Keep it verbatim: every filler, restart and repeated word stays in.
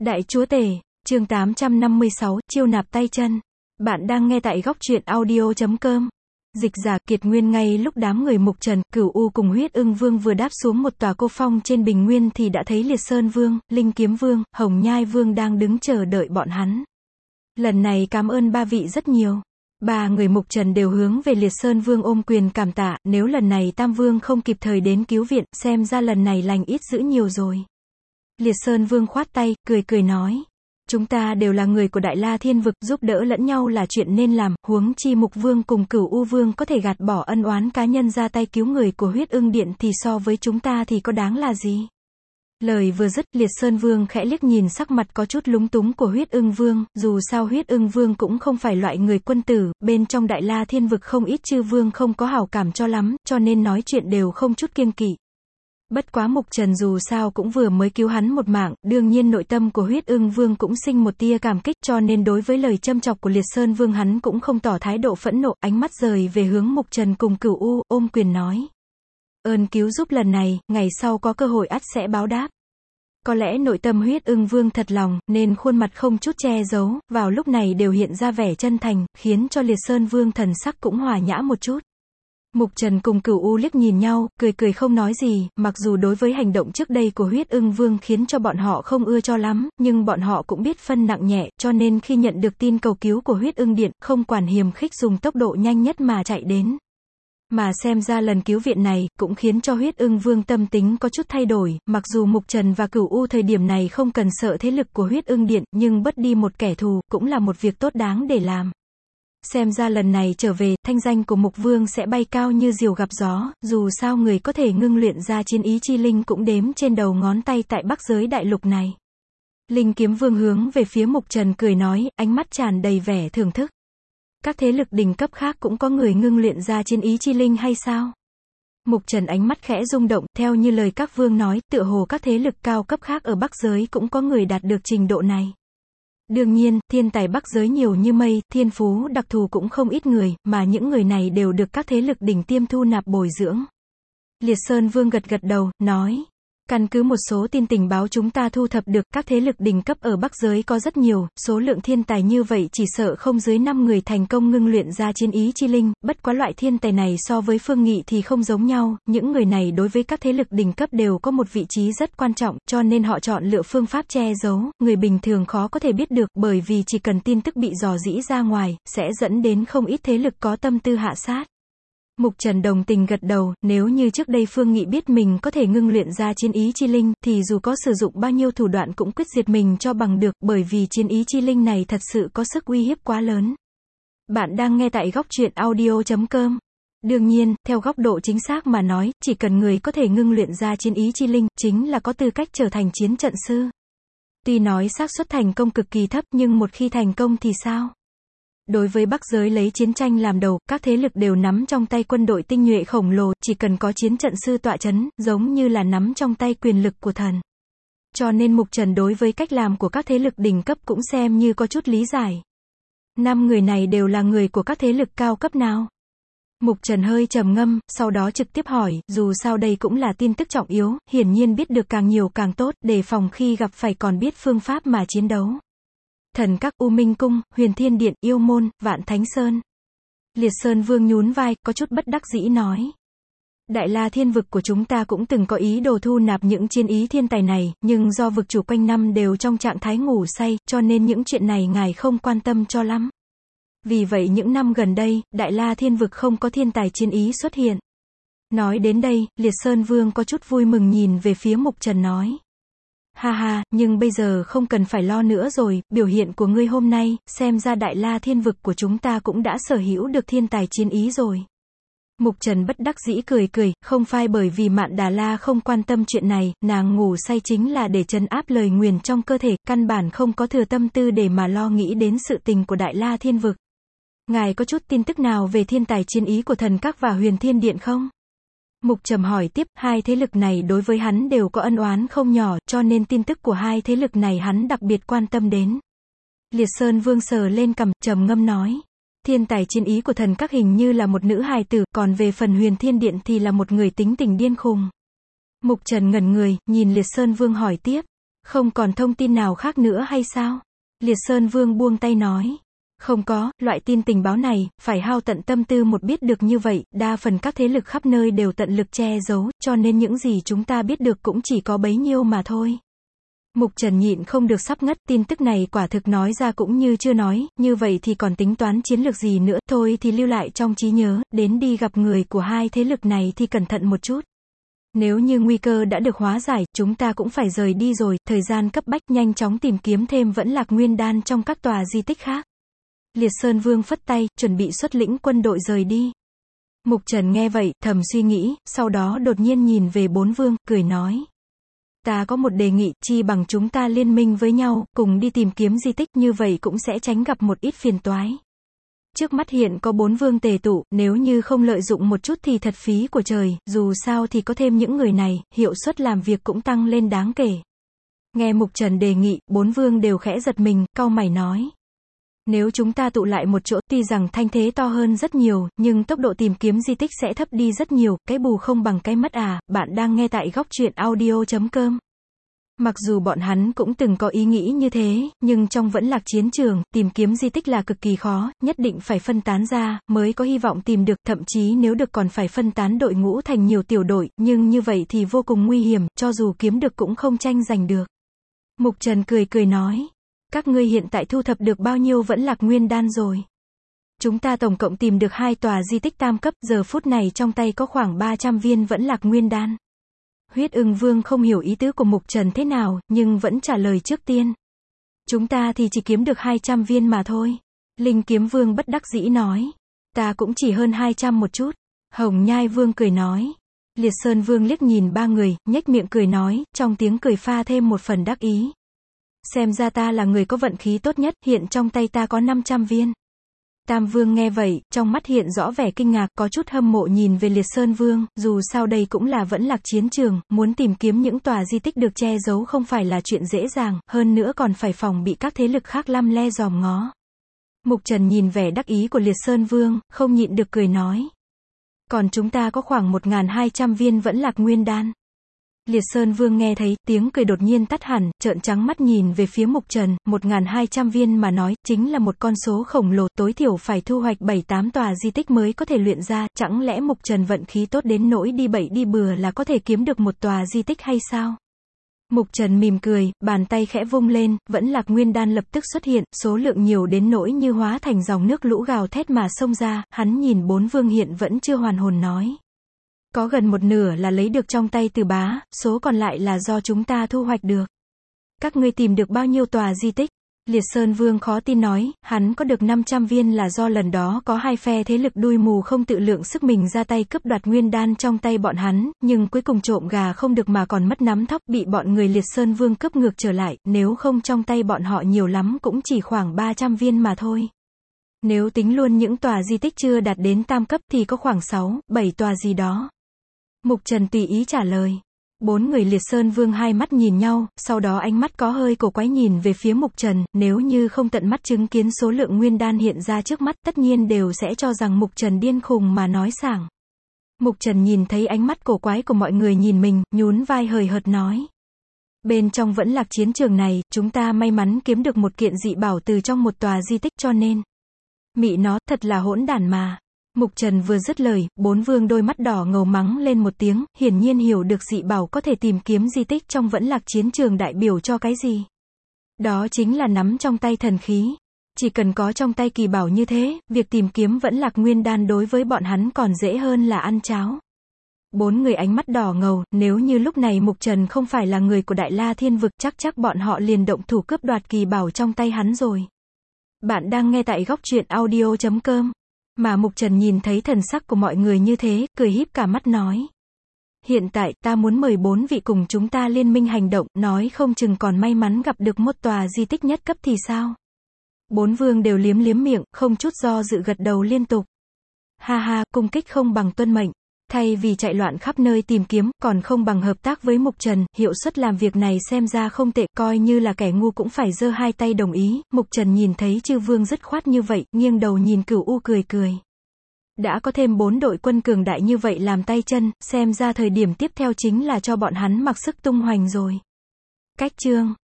Đại chúa tể, chương tám trăm năm mươi sáu, chiêu nạp tay chân. Bạn đang nghe tại góc truyện audio chấm com. Dịch giả Kiệt Nguyên. Ngay lúc đám người Mục Trần, Cửu U cùng Huyết Ưng Vương vừa đáp xuống một tòa cô phong trên bình nguyên thì đã thấy Liệt Sơn Vương, Linh Kiếm Vương, Hồng Nhai Vương đang đứng chờ đợi bọn hắn. Lần này cảm ơn ba vị rất nhiều. Ba người Mục Trần đều hướng về Liệt Sơn Vương ôm quyền cảm tạ, nếu lần này Tam Vương không kịp thời đến cứu viện, xem ra lần này lành ít dữ nhiều rồi. Liệt Sơn Vương khoát tay, cười cười nói. Chúng ta đều là người của Đại La Thiên Vực, giúp đỡ lẫn nhau là chuyện nên làm, huống chi Mục Vương cùng Cửu U Vương có thể gạt bỏ ân oán cá nhân ra tay cứu người của Huyết Ưng Điện thì so với chúng ta thì có đáng là gì. Lời vừa dứt, Liệt Sơn Vương khẽ liếc nhìn sắc mặt có chút lúng túng của Huyết Ưng Vương, dù sao Huyết Ưng Vương cũng không phải loại người quân tử, bên trong Đại La Thiên Vực không ít chư vương không có hảo cảm cho lắm, cho nên nói chuyện đều không chút kiêng kỵ. Bất quá Mục Trần dù sao cũng vừa mới cứu hắn một mạng, đương nhiên nội tâm của Huyết Ưng Vương cũng sinh một tia cảm kích, cho nên đối với lời châm chọc của Liệt Sơn Vương hắn cũng không tỏ thái độ phẫn nộ, ánh mắt rời về hướng Mục Trần cùng Cửu U, ôm quyền nói. Ơn cứu giúp lần này, ngày sau có cơ hội ắt sẽ báo đáp. Có lẽ nội tâm Huyết Ưng Vương thật lòng, nên khuôn mặt không chút che giấu, vào lúc này đều hiện ra vẻ chân thành, khiến cho Liệt Sơn Vương thần sắc cũng hòa nhã một chút. Mục Trần cùng Cửu U liếc nhìn nhau, cười cười không nói gì, mặc dù đối với hành động trước đây của Huyết Ưng Vương khiến cho bọn họ không ưa cho lắm, nhưng bọn họ cũng biết phân nặng nhẹ, cho nên khi nhận được tin cầu cứu của Huyết Ưng Điện, không quản hiềm khích dùng tốc độ nhanh nhất mà chạy đến. Mà xem ra lần cứu viện này, cũng khiến cho Huyết Ưng Vương tâm tính có chút thay đổi, mặc dù Mục Trần và Cửu U thời điểm này không cần sợ thế lực của Huyết Ưng Điện, nhưng bớt đi một kẻ thù, cũng là một việc tốt đáng để làm. Xem ra lần này trở về, thanh danh của Mục Vương sẽ bay cao như diều gặp gió, dù sao người có thể ngưng luyện ra chiến ý chi linh cũng đếm trên đầu ngón tay tại Bắc giới đại lục này. Linh Kiếm Vương hướng về phía Mục Trần cười nói, ánh mắt tràn đầy vẻ thưởng thức. Các thế lực đỉnh cấp khác cũng có người ngưng luyện ra chiến ý chi linh hay sao? Mục Trần ánh mắt khẽ rung động, theo như lời các vương nói, tựa hồ các thế lực cao cấp khác ở Bắc giới cũng có người đạt được trình độ này. Đương nhiên, thiên tài Bắc giới nhiều như mây, thiên phú đặc thù cũng không ít người, mà những người này đều được các thế lực đỉnh tiêm thu nạp bồi dưỡng. Liệt Sơn Vương gật gật đầu, nói. Căn cứ một số tin tình báo chúng ta thu thập được, các thế lực đỉnh cấp ở Bắc giới có rất nhiều, số lượng thiên tài như vậy chỉ sợ không dưới năm người thành công ngưng luyện ra chiến ý chi linh, bất quá loại thiên tài này so với Phương Nghị thì không giống nhau, những người này đối với các thế lực đỉnh cấp đều có một vị trí rất quan trọng, cho nên họ chọn lựa phương pháp che giấu, người bình thường khó có thể biết được, bởi vì chỉ cần tin tức bị rò rỉ ra ngoài, sẽ dẫn đến không ít thế lực có tâm tư hạ sát. Mục Trần đồng tình gật đầu, nếu như trước đây Phương Nghị biết mình có thể ngưng luyện ra chiến ý chi linh, thì dù có sử dụng bao nhiêu thủ đoạn cũng quyết diệt mình cho bằng được, bởi vì chiến ý chi linh này thật sự có sức uy hiếp quá lớn. Bạn đang nghe tại góc truyện audio chấm com. Đương nhiên, theo góc độ chính xác mà nói, chỉ cần người có thể ngưng luyện ra chiến ý chi linh, chính là có tư cách trở thành chiến trận sư. Tuy nói xác suất thành công cực kỳ thấp, nhưng một khi thành công thì sao? Đối với Bắc giới lấy chiến tranh làm đầu, các thế lực đều nắm trong tay quân đội tinh nhuệ khổng lồ, chỉ cần có chiến trận sư tọa chấn, giống như là nắm trong tay quyền lực của thần. Cho nên Mục Trần đối với cách làm của các thế lực đỉnh cấp cũng xem như có chút lý giải. Năm người này đều là người của các thế lực cao cấp nào? Mục Trần hơi trầm ngâm, sau đó trực tiếp hỏi, dù sao đây cũng là tin tức trọng yếu, hiển nhiên biết được càng nhiều càng tốt, để phòng khi gặp phải còn biết phương pháp mà chiến đấu. Thần Các, U Minh Cung, Huyền Thiên Điện, Yêu Môn, Vạn Thánh Sơn. Liệt Sơn Vương nhún vai, có chút bất đắc dĩ nói. Đại La Thiên Vực của chúng ta cũng từng có ý đồ thu nạp những chiến ý thiên tài này, nhưng do vực chủ quanh năm đều trong trạng thái ngủ say, cho nên những chuyện này ngài không quan tâm cho lắm. Vì vậy những năm gần đây, Đại La Thiên Vực không có thiên tài chiến ý xuất hiện. Nói đến đây, Liệt Sơn Vương có chút vui mừng nhìn về phía Mục Trần nói. Ha ha, nhưng bây giờ không cần phải lo nữa rồi, biểu hiện của ngươi hôm nay, xem ra Đại La Thiên Vực của chúng ta cũng đã sở hữu được thiên tài chiến ý rồi. Mục Trần bất đắc dĩ cười cười, không phải bởi vì Mạn Đà La không quan tâm chuyện này, nàng ngủ say chính là để trấn áp lời nguyền trong cơ thể, căn bản không có thừa tâm tư để mà lo nghĩ đến sự tình của Đại La Thiên Vực. Ngài có chút tin tức nào về thiên tài chiến ý của Thần Các và Huyền Thiên Điện không? Mục Trầm hỏi tiếp, hai thế lực này đối với hắn đều có ân oán không nhỏ, cho nên tin tức của hai thế lực này hắn đặc biệt quan tâm đến. Liệt Sơn Vương sờ lên cằm, trầm ngâm nói. Thiên tài chiến ý của Thần Các hình như là một nữ hài tử, còn về phần Huyền Thiên Điện thì là một người tính tình điên khùng. Mục Trần ngẩn người, nhìn Liệt Sơn Vương hỏi tiếp. Không còn thông tin nào khác nữa hay sao? Liệt Sơn Vương buông tay nói. Không có, loại tin tình báo này, phải hao tận tâm tư một biết được như vậy, đa phần các thế lực khắp nơi đều tận lực che giấu, cho nên những gì chúng ta biết được cũng chỉ có bấy nhiêu mà thôi. Mục Trần nhịn không được sắp ngất, tin tức này quả thực nói ra cũng như chưa nói, như vậy thì còn tính toán chiến lược gì nữa, thôi thì lưu lại trong trí nhớ, đến đi gặp người của hai thế lực này thì cẩn thận một chút. Nếu như nguy cơ đã được hóa giải, chúng ta cũng phải rời đi rồi, thời gian cấp bách, nhanh chóng tìm kiếm thêm vẫn Lạc Nguyên Đan trong các tòa di tích khác. Liệt Sơn Vương phất tay, chuẩn bị xuất lĩnh quân đội rời đi. Mục Trần nghe vậy, thầm suy nghĩ, sau đó đột nhiên nhìn về bốn vương, cười nói. Ta có một đề nghị, chi bằng chúng ta liên minh với nhau, cùng đi tìm kiếm di tích, như vậy cũng sẽ tránh gặp một ít phiền toái. Trước mắt hiện có bốn vương tề tụ, nếu như không lợi dụng một chút thì thật phí của trời, dù sao thì có thêm những người này, hiệu suất làm việc cũng tăng lên đáng kể. Nghe Mục Trần đề nghị, bốn vương đều khẽ giật mình, cau mày nói. Nếu chúng ta tụ lại một chỗ, tuy rằng thanh thế to hơn rất nhiều, nhưng tốc độ tìm kiếm di tích sẽ thấp đi rất nhiều, cái bù không bằng cái mất à, bạn đang nghe tại góc truyện audio chấm com. Mặc dù bọn hắn cũng từng có ý nghĩ như thế, nhưng trong vẫn Lạc chiến trường, tìm kiếm di tích là cực kỳ khó, nhất định phải phân tán ra, mới có hy vọng tìm được, thậm chí nếu được còn phải phân tán đội ngũ thành nhiều tiểu đội, nhưng như vậy thì vô cùng nguy hiểm, cho dù kiếm được cũng không tranh giành được. Mục Trần cười cười nói. Các ngươi hiện tại thu thập được bao nhiêu vẫn Lạc Nguyên Đan rồi? Chúng ta tổng cộng tìm được hai tòa di tích tam cấp, giờ phút này trong tay có khoảng ba trăm viên vẫn Lạc Nguyên Đan. Huyết Ưng Vương không hiểu ý tứ của Mục Trần thế nào, nhưng vẫn trả lời trước tiên. Chúng ta thì chỉ kiếm được hai trăm viên mà thôi. Linh Kiếm Vương bất đắc dĩ nói. Ta cũng chỉ hơn hai trăm một chút. Hồng Nhai Vương cười nói. Liệt Sơn Vương liếc nhìn ba người, nhếch miệng cười nói, trong tiếng cười pha thêm một phần đắc ý. Xem ra ta là người có vận khí tốt nhất, hiện trong tay ta có năm trăm viên. Tam Vương nghe vậy, trong mắt hiện rõ vẻ kinh ngạc, có chút hâm mộ nhìn về Liệt Sơn Vương, dù sao đây cũng là vẫn Lạc chiến trường, muốn tìm kiếm những tòa di tích được che giấu không phải là chuyện dễ dàng, hơn nữa còn phải phòng bị các thế lực khác lăm le dòm ngó. Mục Trần nhìn vẻ đắc ý của Liệt Sơn Vương, không nhịn được cười nói. Còn chúng ta có khoảng một nghìn hai trăm viên vẫn Lạc Nguyên Đan. Liệt Sơn Vương nghe thấy, tiếng cười đột nhiên tắt hẳn, trợn trắng mắt nhìn về phía Mục Trần, một nghìn hai trăm viên mà nói, chính là một con số khổng lồ, tối thiểu phải thu hoạch bảy tám tòa di tích mới có thể luyện ra, chẳng lẽ Mục Trần vận khí tốt đến nỗi đi bậy đi bừa là có thể kiếm được một tòa di tích hay sao? Mục Trần mỉm cười, bàn tay khẽ vung lên, vẫn Lạc Nguyên Đan lập tức xuất hiện, số lượng nhiều đến nỗi như hóa thành dòng nước lũ gào thét mà xông ra, hắn nhìn bốn vương hiện vẫn chưa hoàn hồn nói. Có gần một nửa là lấy được trong tay Từ Bá, số còn lại là do chúng ta thu hoạch được. Các ngươi tìm được bao nhiêu tòa di tích? Liệt Sơn Vương khó tin nói, hắn có được năm trăm viên là do lần đó có hai phe thế lực đuôi mù không tự lượng sức mình ra tay cướp đoạt Nguyên Đan trong tay bọn hắn, nhưng cuối cùng trộm gà không được mà còn mất nắm thóc, bị bọn người Liệt Sơn Vương cướp ngược trở lại, nếu không trong tay bọn họ nhiều lắm cũng chỉ khoảng ba trăm viên mà thôi. Nếu tính luôn những tòa di tích chưa đạt đến tam cấp thì có khoảng sáu, bảy tòa gì đó. Mục Trần tùy ý trả lời. Bốn người Liệt Sơn Vương hai mắt nhìn nhau, sau đó ánh mắt có hơi cổ quái nhìn về phía Mục Trần, nếu như không tận mắt chứng kiến số lượng nguyên đan hiện ra trước mắt, tất nhiên đều sẽ cho rằng Mục Trần điên khùng mà nói sảng. Mục Trần nhìn thấy ánh mắt cổ quái của mọi người nhìn mình, nhún vai hời hợt nói. Bên trong vẫn Lạc chiến trường này, chúng ta may mắn kiếm được một kiện dị bảo từ trong một tòa di tích cho nên. Mị nó, thật là hỗn đản mà. Mục Trần vừa dứt lời, bốn vương đôi mắt đỏ ngầu mắng lên một tiếng, hiển nhiên hiểu được dị bảo có thể tìm kiếm di tích trong vẫn Lạc chiến trường đại biểu cho cái gì. Đó chính là nắm trong tay thần khí. Chỉ cần có trong tay kỳ bảo như thế, việc tìm kiếm vẫn Lạc Nguyên Đan đối với bọn hắn còn dễ hơn là ăn cháo. Bốn người ánh mắt đỏ ngầu, nếu như lúc này Mục Trần không phải là người của Đại La Thiên Vực chắc chắc bọn họ liền động thủ cướp đoạt kỳ bảo trong tay hắn rồi. Bạn đang nghe tại góc truyện audio chấm com. Mà Mục Trần nhìn thấy thần sắc của mọi người như thế, cười híp cả mắt nói. Hiện tại, ta muốn mời bốn vị cùng chúng ta liên minh hành động, nói không chừng còn may mắn gặp được một tòa di tích nhất cấp thì sao? Bốn vương đều liếm liếm miệng, không chút do dự gật đầu liên tục. Ha ha, cung kích không bằng tuân mệnh. Thay vì chạy loạn khắp nơi tìm kiếm, còn không bằng hợp tác với Mục Trần, hiệu suất làm việc này xem ra không tệ, coi như là kẻ ngu cũng phải giơ hai tay đồng ý. Mục Trần nhìn thấy chư vương dứt khoát như vậy, nghiêng đầu nhìn Cửu U cười cười. Đã có thêm bốn đội quân cường đại như vậy làm tay chân, xem ra thời điểm tiếp theo chính là cho bọn hắn mặc sức tung hoành rồi. Cách chương